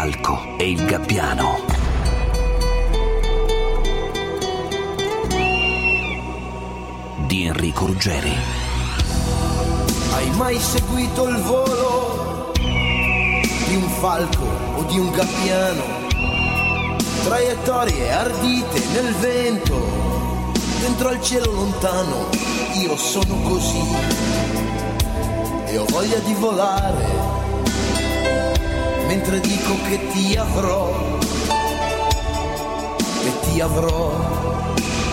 falco e il gabbiano. Di Enrico Ruggeri. Hai mai seguito il volo di un falco o di un gabbiano? Traiettorie ardite nel vento, dentro al cielo lontano. Io sono così e ho voglia di volare, mentre dico che ti avrò e ti avrò.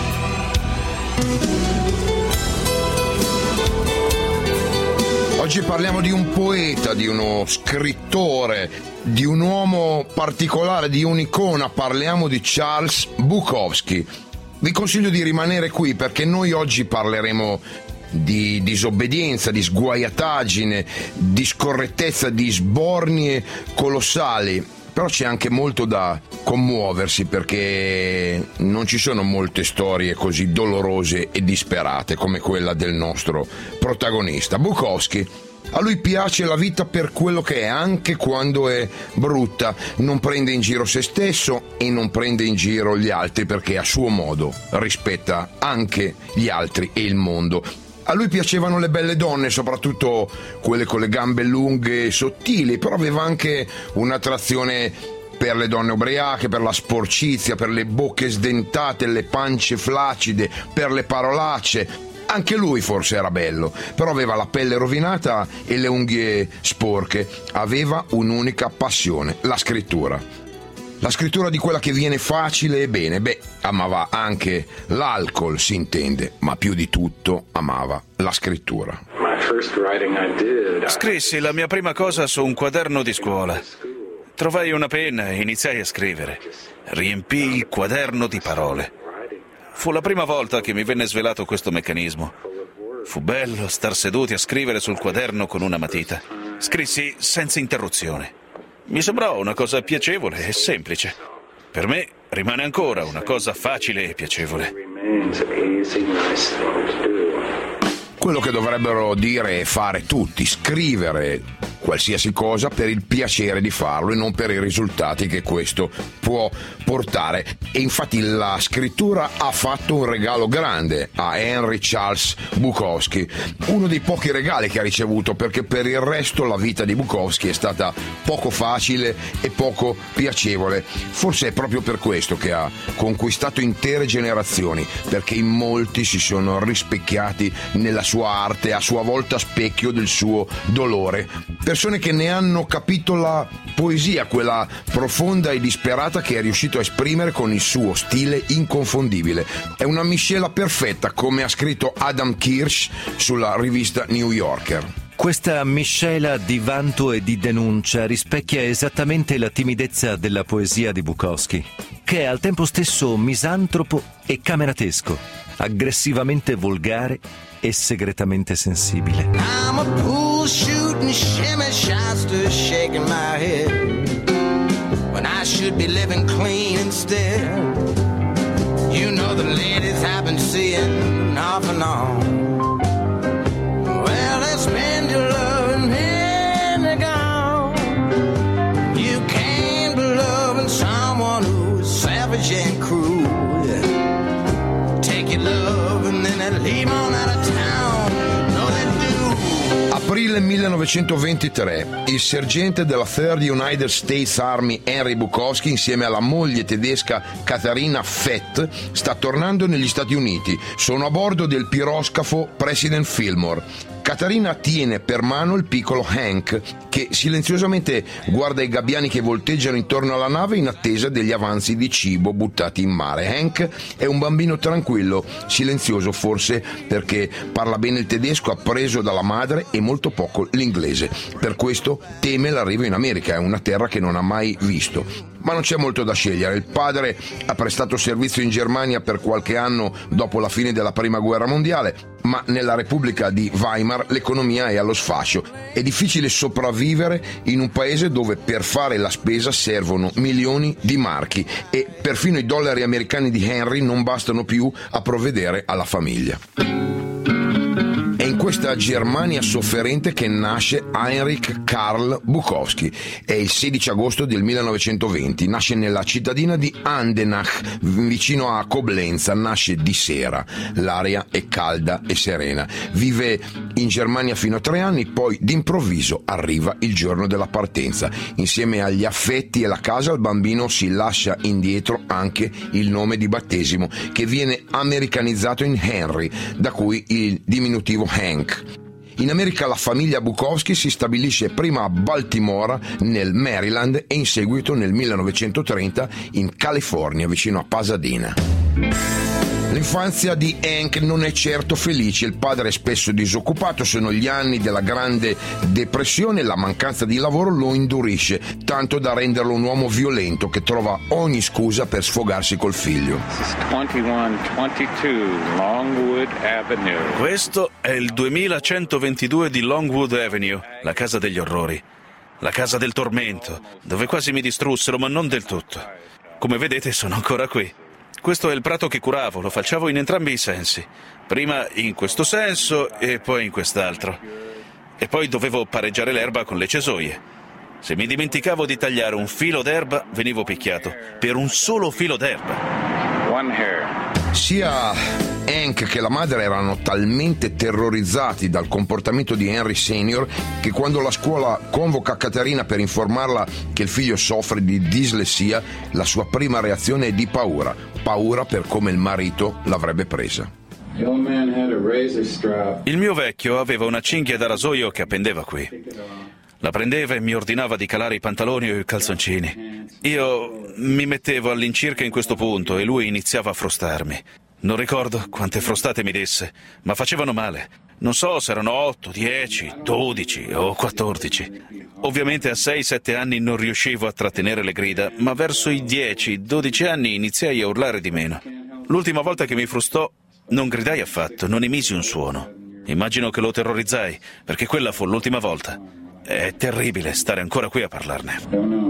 Oggi parliamo di un poeta, di uno scrittore, di un uomo particolare, di un'icona. Parliamo di Charles Bukowski. Vi consiglio di rimanere qui perché noi oggi parleremo di disobbedienza, di sguaiataggine, di scorrettezza, di sbornie colossali. Però c'è anche molto da commuoversi perché non ci sono molte storie così dolorose e disperate come quella del nostro protagonista. Bukowski, a lui piace la vita per quello che è, anche quando è brutta. Non prende in giro se stesso e non prende in giro gli altri perché a suo modo rispetta anche gli altri e il mondo. A lui piacevano le belle donne, soprattutto quelle con le gambe lunghe e sottili, però aveva anche un'attrazione per le donne ubriache, per la sporcizia, per le bocche sdentate, le pance flaccide, per le parolacce. Anche lui forse era bello, però aveva la pelle rovinata e le unghie sporche. Aveva un'unica passione, la scrittura. La scrittura di quella che viene facile e bene. Amava anche l'alcol, si intende, ma più di tutto amava la scrittura. Scrissi la mia prima cosa su un quaderno di scuola. Trovai una penna e iniziai a scrivere. Riempii il quaderno di parole. Fu la prima volta che mi venne svelato questo meccanismo. Fu bello star seduti a scrivere sul quaderno con una matita. Scrissi senza interruzione. Mi sembrò una cosa piacevole e semplice. Per me rimane ancora una cosa facile e piacevole. Quello che dovrebbero dire e fare tutti, scrivere qualsiasi cosa per il piacere di farlo e non per i risultati che questo può portare. E infatti la scrittura ha fatto un regalo grande a Henry Charles Bukowski, uno dei pochi regali che ha ricevuto, perché per il resto la vita di Bukowski è stata poco facile e poco piacevole. Forse è proprio per questo che ha conquistato intere generazioni, perché in molti si sono rispecchiati nella sua arte, a sua volta specchio del suo dolore. Persone che ne hanno capito la poesia, quella profonda e disperata che è riuscito a esprimere con il suo stile inconfondibile. È una miscela perfetta, come ha scritto Adam Kirsch sulla rivista New Yorker. Questa miscela di vanto e di denuncia rispecchia esattamente la timidezza della poesia di Bukowski, che è al tempo stesso misantropo e cameratesco, aggressivamente volgare e segretamente sensibile. I'm a pool shooting shimmy shoster shaking my head when I should be living clean instead. You know the ladies I've been seeing off and on. Well, they spend your love and then they're gone. You can't be loving someone who's savage and cruel. Take your love and then they leave on out of town. No, they do. Aprile 1923, il sergente della 3rd United States Army Henry Bukowski, insieme alla moglie tedesca Katharina Fett, sta tornando negli Stati Uniti. Sono a bordo del piroscafo President Fillmore. Katharina tiene per mano il piccolo Hank, che silenziosamente guarda i gabbiani che volteggiano intorno alla nave in attesa degli avanzi di cibo buttati in mare. Hank è un bambino tranquillo, silenzioso forse perché parla bene il tedesco appreso dalla madre e molto poco l'inglese. Per questo teme l'arrivo in America, è una terra che non ha mai visto. Ma non c'è molto da scegliere. Il padre ha prestato servizio in Germania per qualche anno dopo la fine della Prima Guerra Mondiale, ma nella Repubblica di Weimar l'economia è allo sfascio. È difficile sopravvivere in un paese dove per fare la spesa servono milioni di marchi e perfino i dollari americani di Henry non bastano più a provvedere alla famiglia. È in questa Germania sofferente che nasce Heinrich Karl Bukowski. È il 16 agosto del 1920, nasce nella cittadina di Andernach, vicino a Coblenza, nasce di sera, l'aria è calda e serena. Vive in Germania fino a 3 anni, poi d'improvviso arriva il giorno della partenza. Insieme agli affetti e la casa, il bambino si lascia indietro anche il nome di battesimo, che viene americanizzato in Henry, da cui il diminutivo Hank. In America la famiglia Bukowski si stabilisce prima a Baltimora, nel Maryland, e in seguito nel 1930 in California, vicino a Pasadena. L'infanzia di Hank non è certo felice, il padre è spesso disoccupato, sono gli anni della Grande Depressione e la mancanza di lavoro lo indurisce, tanto da renderlo un uomo violento che trova ogni scusa per sfogarsi col figlio. 2122 Longwood Avenue. Questo è il 2122 di Longwood Avenue, la casa degli orrori, la casa del tormento, dove quasi mi distrussero, ma non del tutto. Come vedete sono ancora qui. Questo è il prato che curavo, lo facevo in entrambi i sensi. Prima in questo senso e poi in quest'altro. E poi dovevo pareggiare l'erba con le cesoie. Se mi dimenticavo di tagliare un filo d'erba, venivo picchiato. Per un solo filo d'erba. One hair. Sia Hank che la madre erano talmente terrorizzati dal comportamento di Henry Senior che quando la scuola convoca Caterina per informarla che il figlio soffre di dislessia, la sua prima reazione è di paura per come il marito l'avrebbe presa. Il mio vecchio aveva una cinghia da rasoio che appendeva qui. La prendeva e mi ordinava di calare i pantaloni o i calzoncini. Io mi mettevo all'incirca in questo punto e lui iniziava a frustarmi. Non ricordo quante frustate mi desse, ma facevano male. Non so se erano 8, 10, 12 o 14. Ovviamente a 6-7 anni non riuscivo a trattenere le grida, ma verso i 10-12 anni iniziai a urlare di meno. L'ultima volta che mi frustò non gridai affatto, non emisi un suono. Immagino che lo terrorizzai, perché quella fu l'ultima volta. È terribile stare ancora qui a parlarne.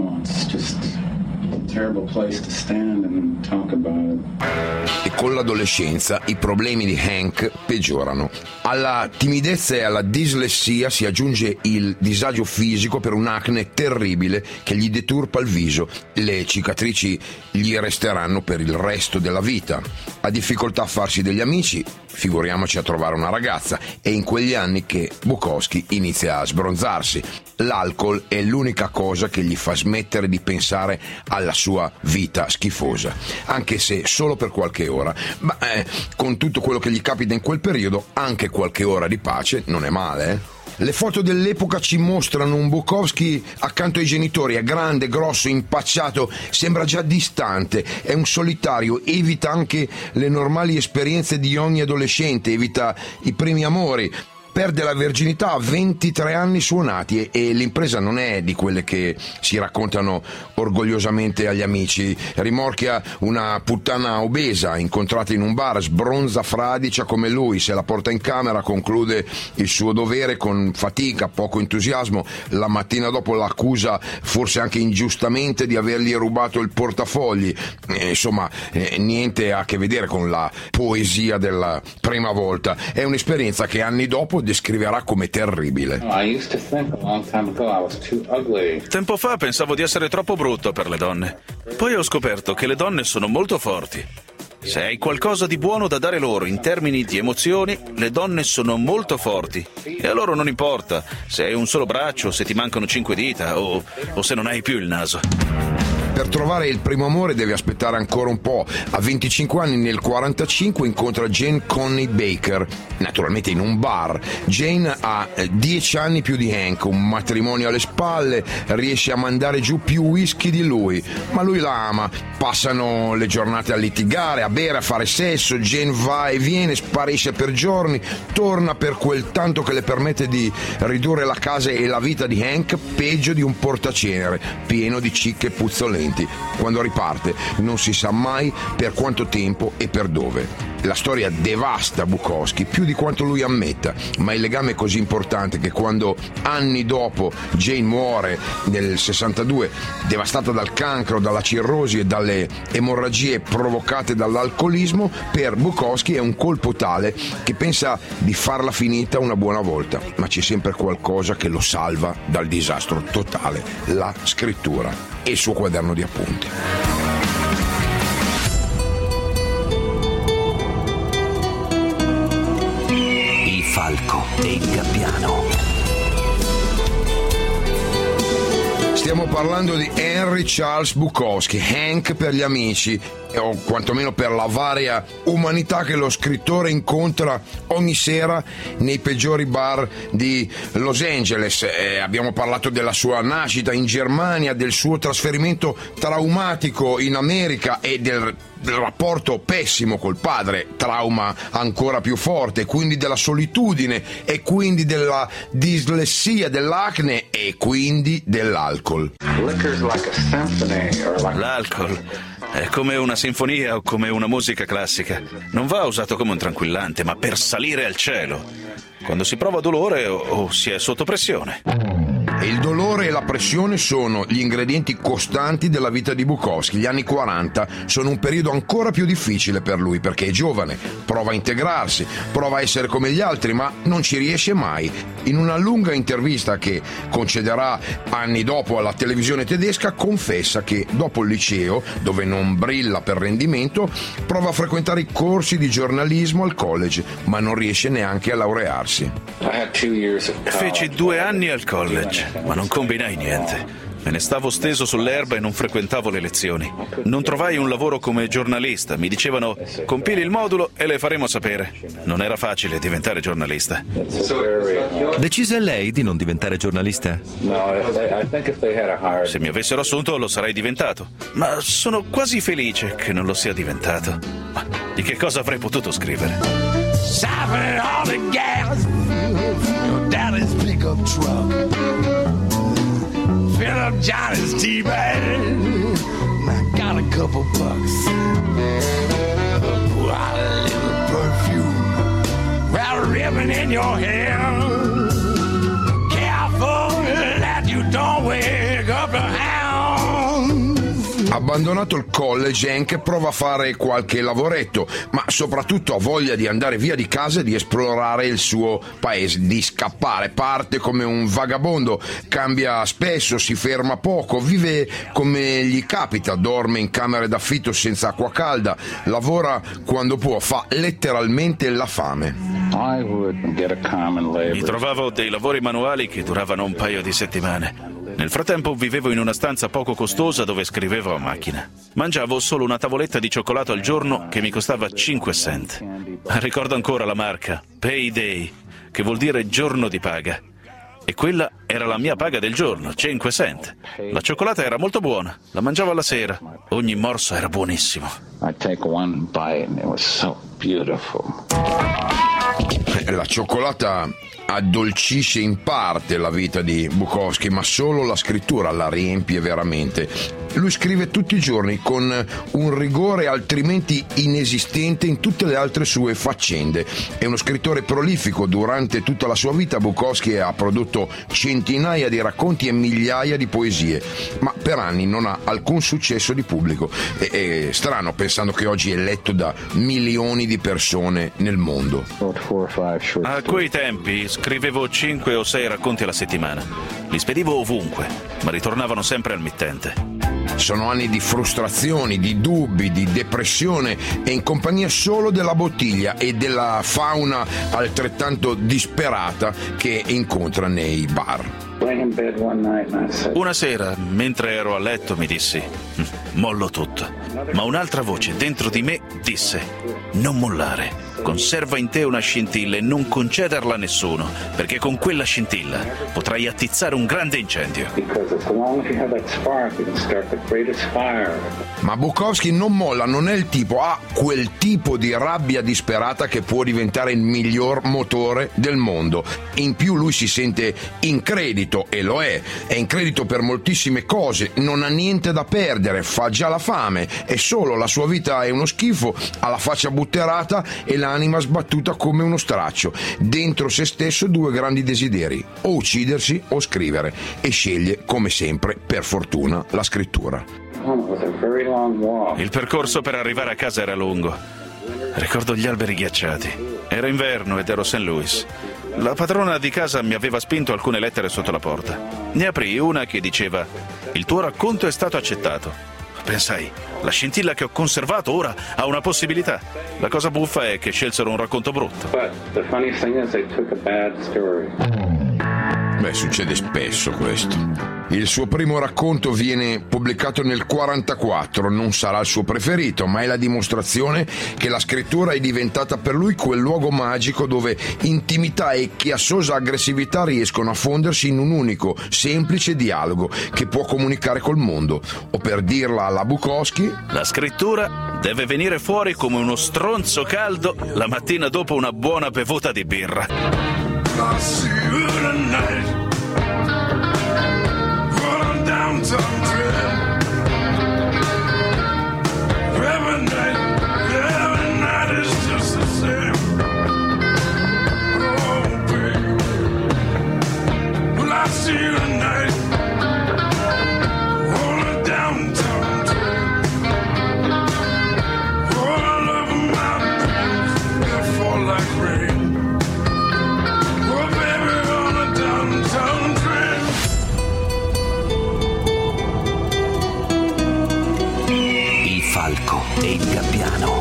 E con l'adolescenza i problemi di Hank peggiorano. Alla timidezza e alla dislessia si aggiunge il disagio fisico per un'acne terribile che gli deturpa il viso. Le cicatrici gli resteranno per il resto della vita. Ha difficoltà a farsi degli amici, figuriamoci a trovare una ragazza. È in quegli anni che Bukowski inizia a sbronzarsi. L'alcol è l'unica cosa che gli fa smettere di pensare alla sua vita schifosa, anche se solo per qualche ora. Ma con tutto quello che gli capita in quel periodo, anche qualche ora di pace non è male, eh? Le foto dell'epoca ci mostrano un Bukowski accanto ai genitori, è grande, grosso, impacciato, sembra già distante, è un solitario, evita anche le normali esperienze di ogni adolescente, evita i primi amori. Perde la verginità a 23 anni suonati e l'impresa non è di quelle che si raccontano orgogliosamente agli amici. Rimorchia una puttana obesa incontrata in un bar, sbronza fradicia come lui, se la porta in camera, conclude il suo dovere con fatica, poco entusiasmo. La mattina dopo l'accusa, forse anche ingiustamente, di avergli rubato il portafogli. Insomma, niente a che vedere con la poesia della prima volta. È un'esperienza che anni dopo descriverà come terribile. Tempo fa pensavo di essere troppo brutto per le donne. Poi ho scoperto che le donne sono molto forti. Se hai qualcosa di buono da dare loro in termini di emozioni, le donne sono molto forti. E a loro non importa se hai un solo braccio, se ti mancano 5 dita o se non hai più il naso. Per trovare il primo amore deve aspettare ancora un po'. A 25 anni, nel 45, incontra Jane Coney Baker, naturalmente in un bar. Jane ha 10 anni più di Hank, un matrimonio alle spalle, riesce a mandare giù più whisky di lui, ma lui la ama. Passano le giornate a litigare, a bere, a fare sesso. Jane va e viene, sparisce per giorni, torna per quel tanto che le permette di ridurre la casa e la vita di Hank peggio di un portacenere, pieno di cicche puzzolenti. precedenti. Quando riparte non si sa mai per quanto tempo e per dove. La storia devasta Bukowski più di quanto lui ammetta, ma il legame è così importante che quando anni dopo Jane muore nel 62, devastata dal cancro, dalla cirrosi e dalle emorragie provocate dall'alcolismo, per Bukowski è un colpo tale che pensa di farla finita una buona volta, ma c'è sempre qualcosa che lo salva dal disastro totale: la scrittura e il suo quaderno di appunti. Falco e il Gabbiano. Stiamo parlando di Henry Charles Bukowski, Hank per gli amici, o quantomeno per la varia umanità che lo scrittore incontra ogni sera nei peggiori bar di Los Angeles. Abbiamo parlato della sua nascita in Germania, del suo trasferimento traumatico in America e del rapporto pessimo col padre, trauma ancora più forte, quindi della solitudine e quindi della dislessia, dell'acne e quindi dell'alcol. L'alcol è come una sinfonia o come una musica classica. Non va usato come un tranquillante, ma per salire al cielo, quando si prova dolore o si è sotto pressione. E il dolore e la pressione sono gli ingredienti costanti della vita di Bukowski. Gli anni 40 sono un periodo ancora più difficile per lui perché è giovane, prova a integrarsi, prova a essere come gli altri, ma non ci riesce mai. In una lunga intervista che concederà anni dopo alla televisione tedesca, confessa che dopo il liceo, dove non brilla per rendimento, prova a frequentare i corsi di giornalismo al college, ma non riesce neanche a laurearsi. Feci 2 anni al college, ma non combinai niente. Me ne stavo steso sull'erba e non frequentavo le lezioni. Non trovai un lavoro come giornalista. Mi dicevano: compili il modulo e le faremo sapere. Non era facile diventare giornalista. Decise lei di non diventare giornalista? Se mi avessero assunto lo sarei diventato. Ma sono quasi felice che non lo sia diventato. Ma di che cosa avrei potuto scrivere? Siphon all the gas, your daddy's pickup truck. Fill up Johnny's tea bag, I got a couple bucks. Pour out a little perfume, wrap a ribbon in your hair. Careful that you don't wake up the hound. Abbandonato il college, Hank prova a fare qualche lavoretto, ma soprattutto ha voglia di andare via di casa e di esplorare il suo paese, di scappare. Parte come un vagabondo, cambia spesso, si ferma poco, vive come gli capita, dorme in camere d'affitto senza acqua calda, lavora quando può, fa letteralmente la fame. Mi trovavo dei lavori manuali che duravano un paio di settimane. Nel frattempo vivevo in una stanza poco costosa dove scrivevo a macchina. Mangiavo solo una tavoletta di cioccolato al giorno che mi costava 5 cent. Ricordo ancora la marca, Payday, che vuol dire giorno di paga. E quella era la mia paga del giorno, 5 cent. La cioccolata era molto buona, la mangiavo alla sera. Ogni morso era buonissimo. La cioccolata addolcisce in parte la vita di Bukowski, ma solo la scrittura la riempie veramente. Lui scrive tutti i giorni con un rigore altrimenti inesistente in tutte le altre sue faccende. È uno scrittore prolifico. Durante tutta la sua vita Bukowski ha prodotto centinaia di racconti e migliaia di poesie, ma per anni non ha alcun successo di pubblico. È strano pensando che oggi è letto da milioni di persone nel mondo. A quei tempi scrivevo 5 o 6 racconti alla settimana. Li spedivo ovunque, ma ritornavano sempre al mittente. Sono anni di frustrazioni, di dubbi, di depressione e in compagnia solo della bottiglia e della fauna altrettanto disperata che incontra nei bar. Una sera, mentre ero a letto, mi dissi: mollo tutto. Ma un'altra voce dentro di me disse: non mollare, conserva in te una scintilla e non concederla a nessuno, perché con quella scintilla potrai attizzare un grande incendio. Ma Bukowski non molla, non è il tipo, ha quel tipo di rabbia disperata che può diventare il miglior motore del mondo. In più lui si sente in credito, e lo è in credito per moltissime cose, non ha niente da perdere, fa già la fame, è solo, la sua vita è uno schifo, ha la faccia butterata e l'anima sbattuta come uno straccio. Dentro se stesso due grandi desideri, o uccidersi o scrivere, e sceglie, come sempre, per fortuna, la scrittura. Il percorso per arrivare a casa era lungo. Ricordo gli alberi ghiacciati. Era inverno ed ero a St. Louis. La padrona di casa mi aveva spinto alcune lettere sotto la porta. Ne aprii una che diceva: «Il tuo racconto è stato accettato». Pensai, la scintilla che ho conservato ora ha una possibilità. La cosa buffa è che scelsero un racconto brutto. Beh, succede spesso questo. Il suo primo racconto viene pubblicato nel 1944, non sarà il suo preferito, ma è la dimostrazione che la scrittura è diventata per lui quel luogo magico dove intimità e chiassosa aggressività riescono a fondersi in un unico, semplice dialogo che può comunicare col mondo. O per dirla alla Bukowski: la scrittura deve venire fuori come uno stronzo caldo la mattina dopo una buona bevuta di birra. Falco e il Gabbiano.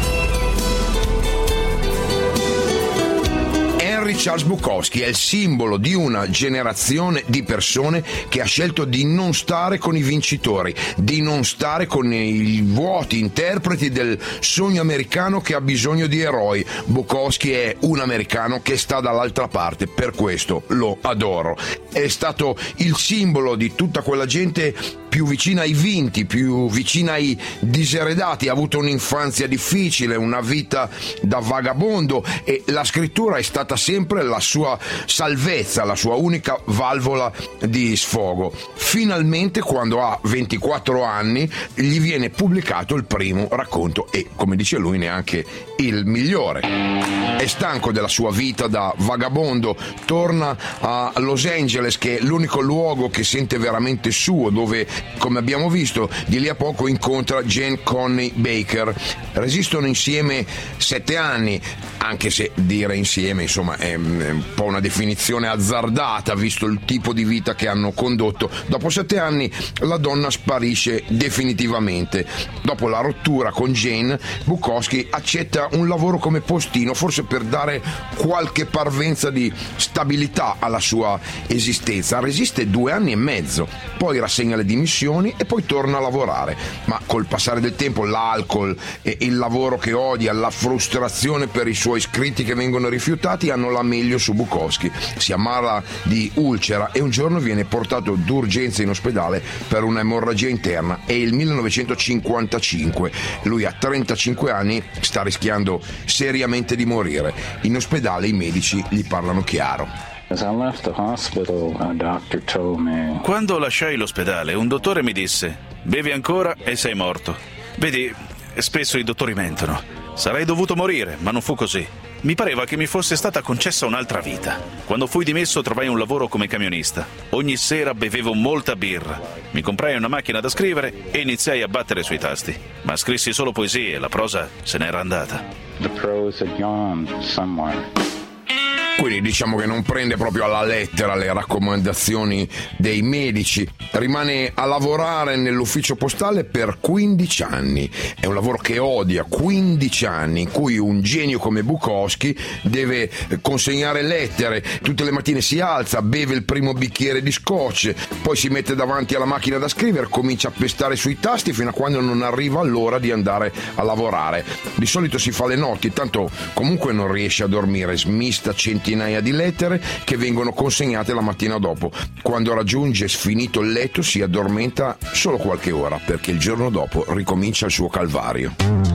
Henry Charles Bukowski è il simbolo di una generazione di persone che ha scelto di non stare con i vincitori, di non stare con i vuoti interpreti del sogno americano che ha bisogno di eroi. Bukowski è un americano che sta dall'altra parte, per questo lo adoro. È stato il simbolo di tutta quella gente più vicina ai vinti, più vicina ai diseredati, ha avuto un'infanzia difficile, una vita da vagabondo, e la scrittura è stata sempre la sua salvezza, la sua unica valvola di sfogo. Finalmente, quando ha 24 anni, gli viene pubblicato il primo racconto e, come dice lui, neanche il migliore. È stanco della sua vita da vagabondo, torna a Los Angeles, che è l'unico luogo che sente veramente suo, dove, come abbiamo visto, di lì a poco incontra Jane Coney Baker. Resistono insieme 7 anni, anche se dire insieme, insomma, è un po' una definizione azzardata, visto il tipo di vita che hanno condotto. Dopo 7 anni la donna sparisce definitivamente. Dopo la rottura con Jane, Bukowski accetta un lavoro come postino, forse per dare qualche parvenza di stabilità alla sua esistenza. Resiste 2 anni e mezzo, poi rassegna le dimissioni e poi torna a lavorare. Ma col passare del tempo l'alcol e il lavoro che odia, la frustrazione per i suoi scritti che vengono rifiutati hanno la meglio su Bukowski. Si ammala di ulcera e un giorno viene portato d'urgenza in ospedale per una emorragia interna. È il 1955, lui ha 35 anni, sta rischiando seriamente di morire. In ospedale i medici gli parlano chiaro. Quando lasciai l'ospedale, un dottore mi disse: bevi ancora e sei morto. Vedi, spesso i dottori mentono. Sarei dovuto morire, ma non fu così. Mi pareva che mi fosse stata concessa un'altra vita. Quando fui dimesso trovai un lavoro come camionista. Ogni sera bevevo molta birra. Mi comprai una macchina da scrivere e iniziai a battere sui tasti. Ma scrissi solo poesie, la prosa se n'era andata. The prose had gone somewhere. Quindi diciamo che non prende proprio alla lettera le raccomandazioni dei medici. Rimane a lavorare nell'ufficio postale per 15 anni. È un lavoro che odia, 15 anni in cui un genio come Bukowski deve consegnare lettere. Tutte le mattine si alza, beve il primo bicchiere di scotch, poi si mette davanti alla macchina da scrivere, comincia a pestare sui tasti fino a quando non arriva l'ora di andare a lavorare. Di solito si fa le notti, tanto comunque non riesce a dormire, smista centinaia di lettere che vengono consegnate la mattina dopo. Quando raggiunge sfinito il letto si addormenta solo qualche ora, perché il giorno dopo ricomincia il suo calvario.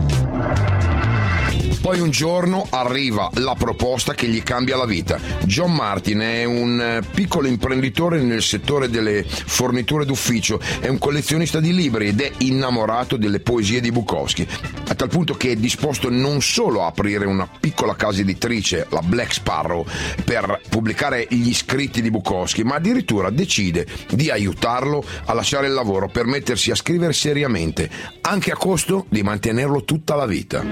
Poi un giorno arriva la proposta che gli cambia la vita. John Martin è un piccolo imprenditore nel settore delle forniture d'ufficio, è un collezionista di libri ed è innamorato delle poesie di Bukowski, a tal punto che è disposto non solo a aprire una piccola casa editrice, la Black Sparrow, per pubblicare gli scritti di Bukowski, ma addirittura decide di aiutarlo a lasciare il lavoro per mettersi a scrivere seriamente, anche a costo di mantenerlo tutta la vita.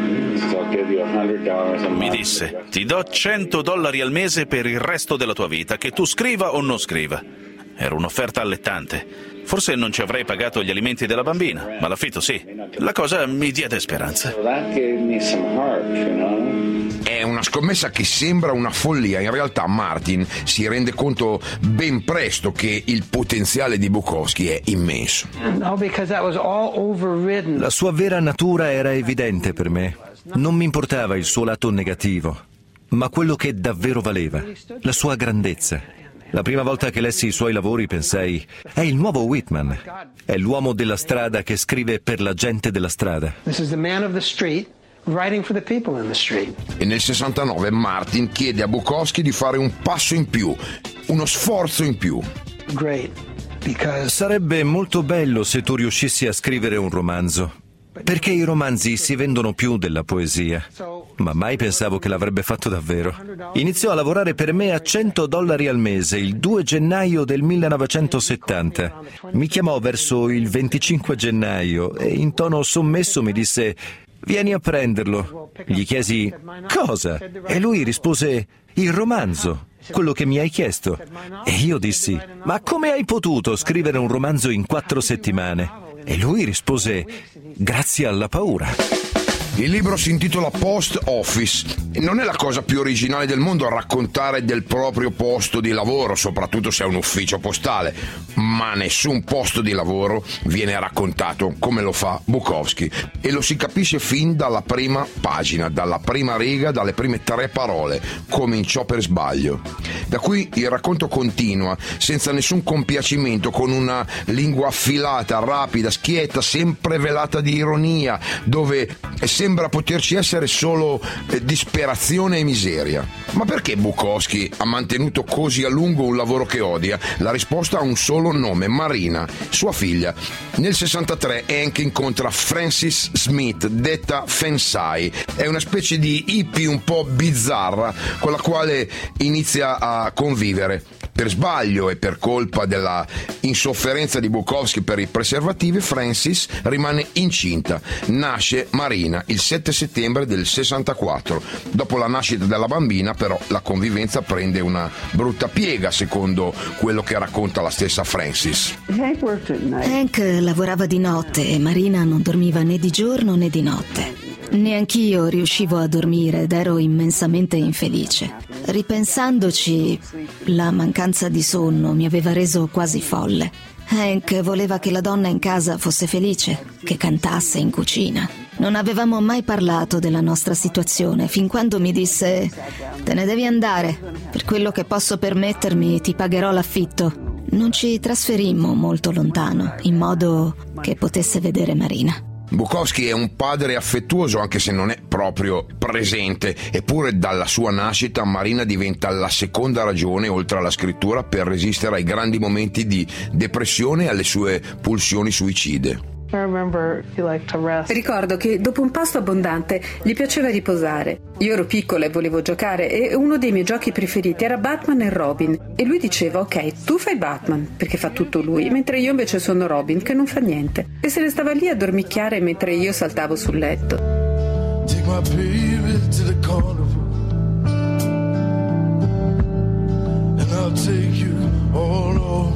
Mi disse: ti do $100 al mese per il resto della tua vita, che tu scriva o non scriva. Era un'offerta allettante. Forse non ci avrei pagato gli alimenti della bambina, ma l'affitto sì. La cosa mi diede speranza. È una scommessa che sembra una follia. In realtà Martin si rende conto ben presto che il potenziale di Bukowski è immenso. La sua vera natura era evidente per me. Non mi importava il suo lato negativo, ma quello che davvero valeva, la sua grandezza. La prima volta che lessi i suoi lavori pensai: è il nuovo Whitman, è l'uomo della strada che scrive per la gente della strada. E nel 69 Martin chiede a Bukowski di fare un passo in più, uno sforzo in più. Sarebbe molto bello se tu riuscissi a scrivere un romanzo, perché i romanzi si vendono più della poesia. Ma mai pensavo che l'avrebbe fatto davvero. Iniziò a lavorare per me a $100 al mese il 2 gennaio del 1970. Mi chiamò verso il 25 gennaio e in tono sommesso mi disse: vieni a prenderlo. Gli chiesi: cosa? E lui rispose: il romanzo, quello che mi hai chiesto. E io dissi: ma come hai potuto scrivere un romanzo in 4 settimane? E lui rispose: grazie alla paura. Il libro si intitola Post Office e non è la cosa più originale del mondo raccontare del proprio posto di lavoro, soprattutto se è un ufficio postale, ma nessun posto di lavoro viene raccontato come lo fa Bukowski, e lo si capisce fin dalla prima pagina, dalla prima riga, dalle prime 3 parole: cominciò per sbaglio. Da qui il racconto continua, senza nessun compiacimento, con una lingua affilata, rapida, schietta, sempre velata di ironia, dove sembra poterci essere solo disperazione e miseria. Ma perché Bukowski ha mantenuto così a lungo un lavoro che odia? La risposta ha un solo nome: Marina, sua figlia. Nel 63 Hank incontra Frances Smith, detta Fensai. È una specie di hippie un po' bizzarra con la quale inizia a convivere. Per sbaglio e per colpa della insofferenza di Bukowski per i preservativi, Frances rimane incinta. Nasce Marina il 7 settembre del 64. Dopo la nascita della bambina, però, la convivenza prende una brutta piega, secondo quello che racconta la stessa Frances. Hank lavorava di notte e Marina non dormiva né di giorno né di notte. Neanch'io riuscivo a dormire ed ero immensamente infelice. Ripensandoci, la mancanza di sonno mi aveva reso quasi folle. Hank voleva che la donna in casa fosse felice, che cantasse in cucina. Non avevamo mai parlato della nostra situazione, fin quando mi disse: te ne devi andare, per quello che posso permettermi ti pagherò l'affitto. Non ci trasferimmo molto lontano, in modo che potesse vedere Marina. Bukowski è un padre affettuoso, anche se non è proprio presente, eppure dalla sua nascita Marina diventa la seconda ragione, oltre alla scrittura, per resistere ai grandi momenti di depressione e alle sue pulsioni suicide. Ricordo che dopo un pasto abbondante gli piaceva riposare. Io ero piccola e volevo giocare, e uno dei miei giochi preferiti era Batman e Robin, e lui diceva: ok, tu fai Batman, perché fa tutto lui, mentre io invece sono Robin, che non fa niente, e se ne stava lì a dormicchiare mentre io saltavo sul letto. I'll take you all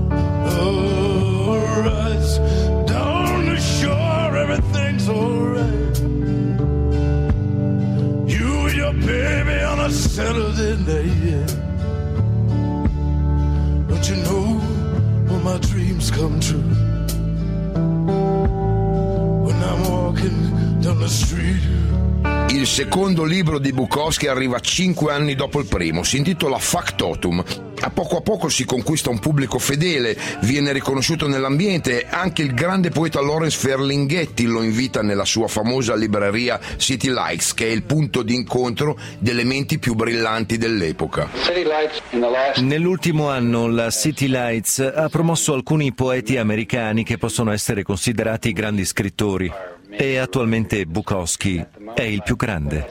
right. Down the shore, everything's alright. You and your baby on a Saturday night, yeah. Don't you know when my dreams come true? When I'm walking down the street. Il secondo libro di Bukowski arriva 5 anni dopo il primo, si intitola Factotum. A poco si conquista un pubblico fedele, viene riconosciuto nell'ambiente, anche il grande poeta Lawrence Ferlinghetti lo invita nella sua famosa libreria City Lights, che è il punto d'incontro delle menti più brillanti dell'epoca. Nell'ultimo anno la City Lights ha promosso alcuni poeti americani che possono essere considerati grandi scrittori. E attualmente Bukowski è il più grande.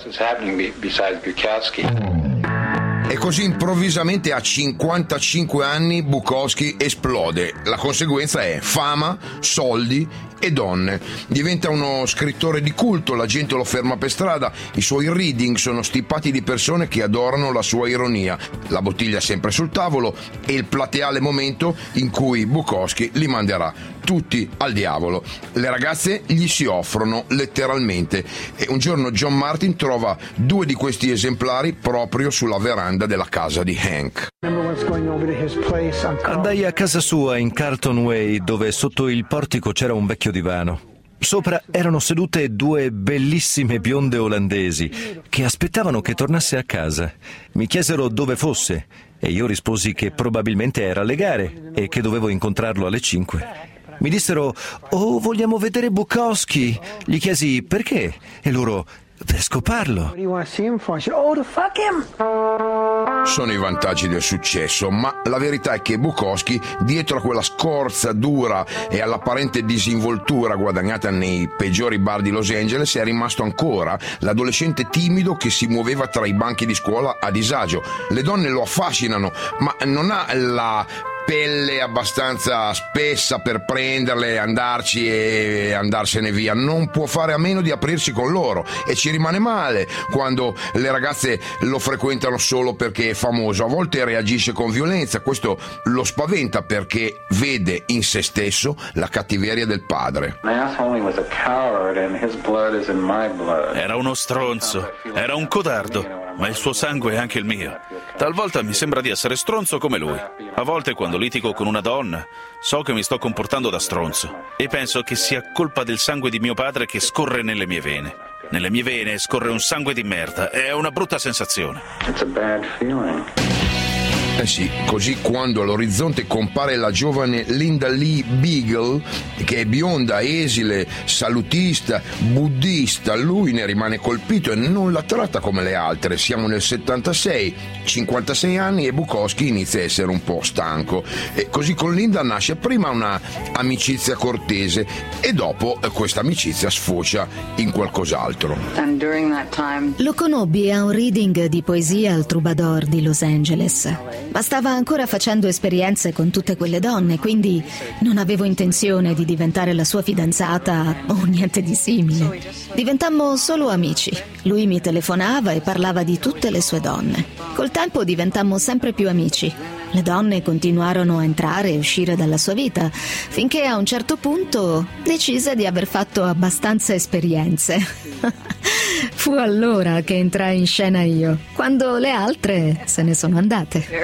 E così improvvisamente a 55 anni Bukowski esplode. La conseguenza è fama, soldi e donne. Diventa uno scrittore di culto, la gente lo ferma per strada, i suoi reading sono stipati di persone che adorano la sua ironia, la bottiglia sempre sul tavolo e il plateale momento in cui Bukowski li manderà tutti al diavolo. Le ragazze gli si offrono letteralmente e un giorno John Martin trova 2 di questi esemplari proprio sulla veranda della casa di Hank. Andai a casa sua in Carlton Way, dove sotto il portico c'era un vecchio divano. Sopra erano sedute 2 bellissime bionde olandesi che aspettavano che tornasse a casa. Mi chiesero dove fosse e io risposi che probabilmente era alle gare e che dovevo incontrarlo alle 5. Mi dissero: «Oh, vogliamo vedere Bukowski». Gli chiesi perché e loro: «Per scoparlo». Sono i vantaggi del successo, ma la verità è che Bukowski, dietro a quella scorza dura e all'apparente disinvoltura guadagnata nei peggiori bar di Los Angeles, è rimasto ancora l'adolescente timido che si muoveva tra i banchi di scuola a disagio. Le donne lo affascinano, ma non ha la pelle abbastanza spessa per prenderle, andarci e andarsene via. Non può fare a meno di aprirsi con loro e ci rimane male quando le ragazze lo frequentano solo perché è famoso. A volte reagisce con violenza, questo lo spaventa perché vede in se stesso la cattiveria del padre. Era uno stronzo, era un codardo, ma il suo sangue è anche il mio. Talvolta mi sembra di essere stronzo come lui. A volte quando litigo con una donna so che mi sto comportando da stronzo e penso che sia colpa del sangue di mio padre che scorre nelle mie vene. Nelle mie vene scorre un sangue di merda, è una brutta sensazione. It's a bad feeling. Eh sì, così quando all'orizzonte compare la giovane Linda Lee Beagle, che è bionda, esile, salutista, buddista, lui ne rimane colpito e non la tratta come le altre. Siamo nel 76, 56 anni e Bukowski inizia a essere un po' stanco. E così con Linda nasce prima una amicizia cortese e dopo questa amicizia sfocia in qualcos'altro. Lo conobbi a un reading di poesia al Troubadour di Los Angeles. Ma stava ancora facendo esperienze con tutte quelle donne, quindi non avevo intenzione di diventare la sua fidanzata o niente di simile. Diventammo solo amici. Lui mi telefonava e parlava di tutte le sue donne. Col tempo diventammo sempre più amici. Le donne continuarono a entrare e uscire dalla sua vita, finché a un certo punto decise di aver fatto abbastanza esperienze. Fu allora che entrai in scena io, quando le altre se ne sono andate.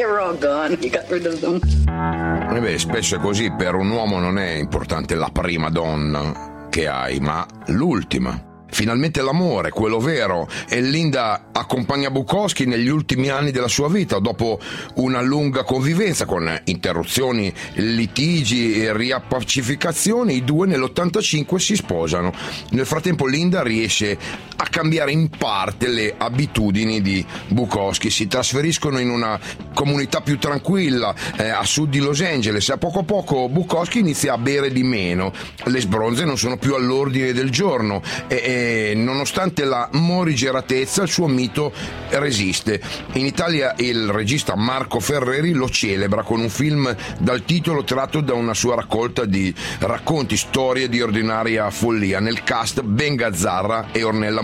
Spesso è così, per un uomo non è importante la prima donna che hai, ma l'ultima. Finalmente l'amore, quello vero, e Linda accompagna Bukowski negli ultimi anni della sua vita, dopo una lunga convivenza con interruzioni, litigi e riappacificazioni. I due nell'85 si sposano. Nel frattempo Linda riesce a cambiare in parte le abitudini di Bukowski, si trasferiscono in una comunità più tranquilla a sud di Los Angeles e a poco Bukowski inizia a bere di meno, le sbronze non sono più all'ordine del giorno e nonostante la morigeratezza il suo mito resiste. In Italia il regista Marco Ferreri lo celebra con un film dal titolo tratto da una sua raccolta di racconti, storie di ordinaria follia. Nel cast Ben Gazzarra e Ornella Muti.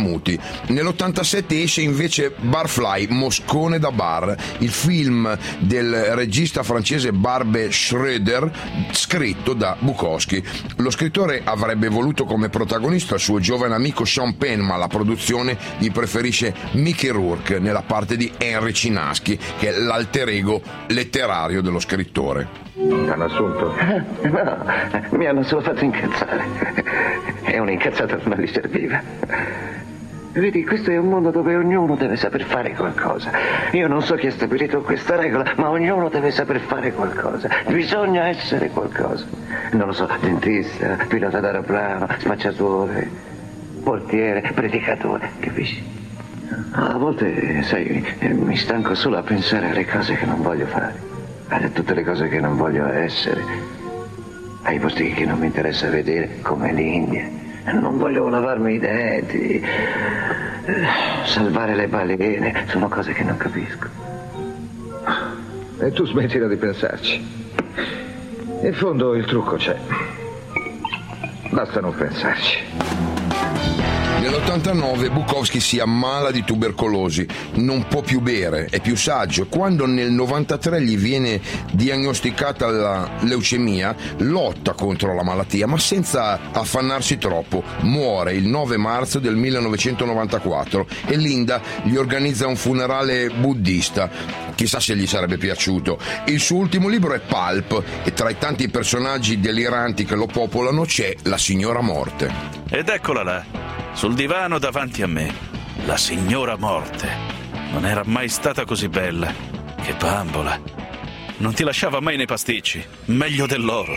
Mamuti. Nell'87 esce invece Barfly, Moscone da bar, il film del regista francese Barbe Schroeder, scritto da Bukowski. Lo scrittore avrebbe voluto come protagonista il suo giovane amico Sean Penn, ma la produzione gli preferisce Mickey Rourke nella parte di Henry Chinaski, che è l'alter ego letterario dello scrittore. Hanno assunto? No, mi hanno solo fatto incazzare. E un'incazzata non gli serviva. Vedi, questo è un mondo dove ognuno deve saper fare qualcosa. Io non so chi ha stabilito questa regola, ma ognuno deve saper fare qualcosa. Bisogna essere qualcosa. Non lo so, dentista, pilota d'aeroplano, spacciatore, portiere, predicatore, capisci? A volte, sai, mi stanco solo a pensare alle cose che non voglio fare, a tutte le cose che non voglio essere, ai posti che non mi interessa vedere, come l'India. Non voglio lavarmi i denti, salvare le balene, sono cose che non capisco. E tu smettila di pensarci. In fondo il trucco c'è. Basta non pensarci. Nell'89 Bukowski si ammala di tubercolosi, non può più bere, è più saggio. Quando nel 93 gli viene diagnosticata la leucemia, lotta contro la malattia, ma senza affannarsi troppo. Muore il 9 marzo del 1994 e Linda gli organizza un funerale buddista. Chissà se gli sarebbe piaciuto. Il suo ultimo libro è Pulp e tra i tanti personaggi deliranti che lo popolano c'è la signora Morte. Ed eccola là, sul divano davanti a me, la signora Morte. Non era mai stata così bella. Che bambola. Non ti lasciava mai nei pasticci, meglio dell'oro.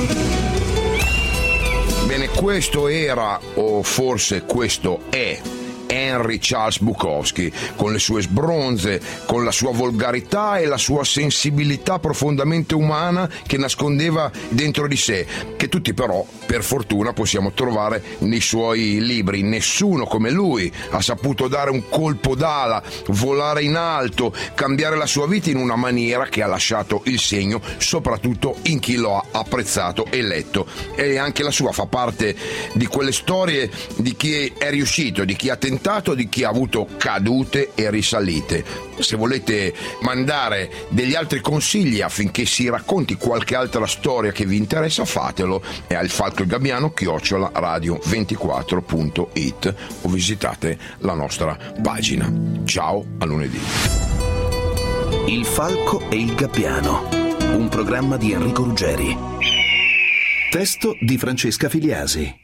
Bene, questo era, o forse questo è, Henry Charles Bukowski, con le sue sbronze, con la sua volgarità e la sua sensibilità profondamente umana che nascondeva dentro di sé, che tutti però, per fortuna, possiamo trovare nei suoi libri. Nessuno come lui ha saputo dare un colpo d'ala, volare in alto, cambiare la sua vita in una maniera che ha lasciato il segno soprattutto in chi lo ha apprezzato e letto. E anche la sua fa parte di quelle storie di chi è riuscito, di chi ha tentato, di chi ha avuto cadute e risalite. Se volete mandare degli altri consigli affinché si racconti qualche altra storia che vi interessa, fatelo e al Falco il Gabbiano @radio24.it o visitate la nostra pagina. Ciao, a lunedì. Il Falco e il Gabbiano, un programma di Enrico Ruggeri. Testo di Francesca Filiasi.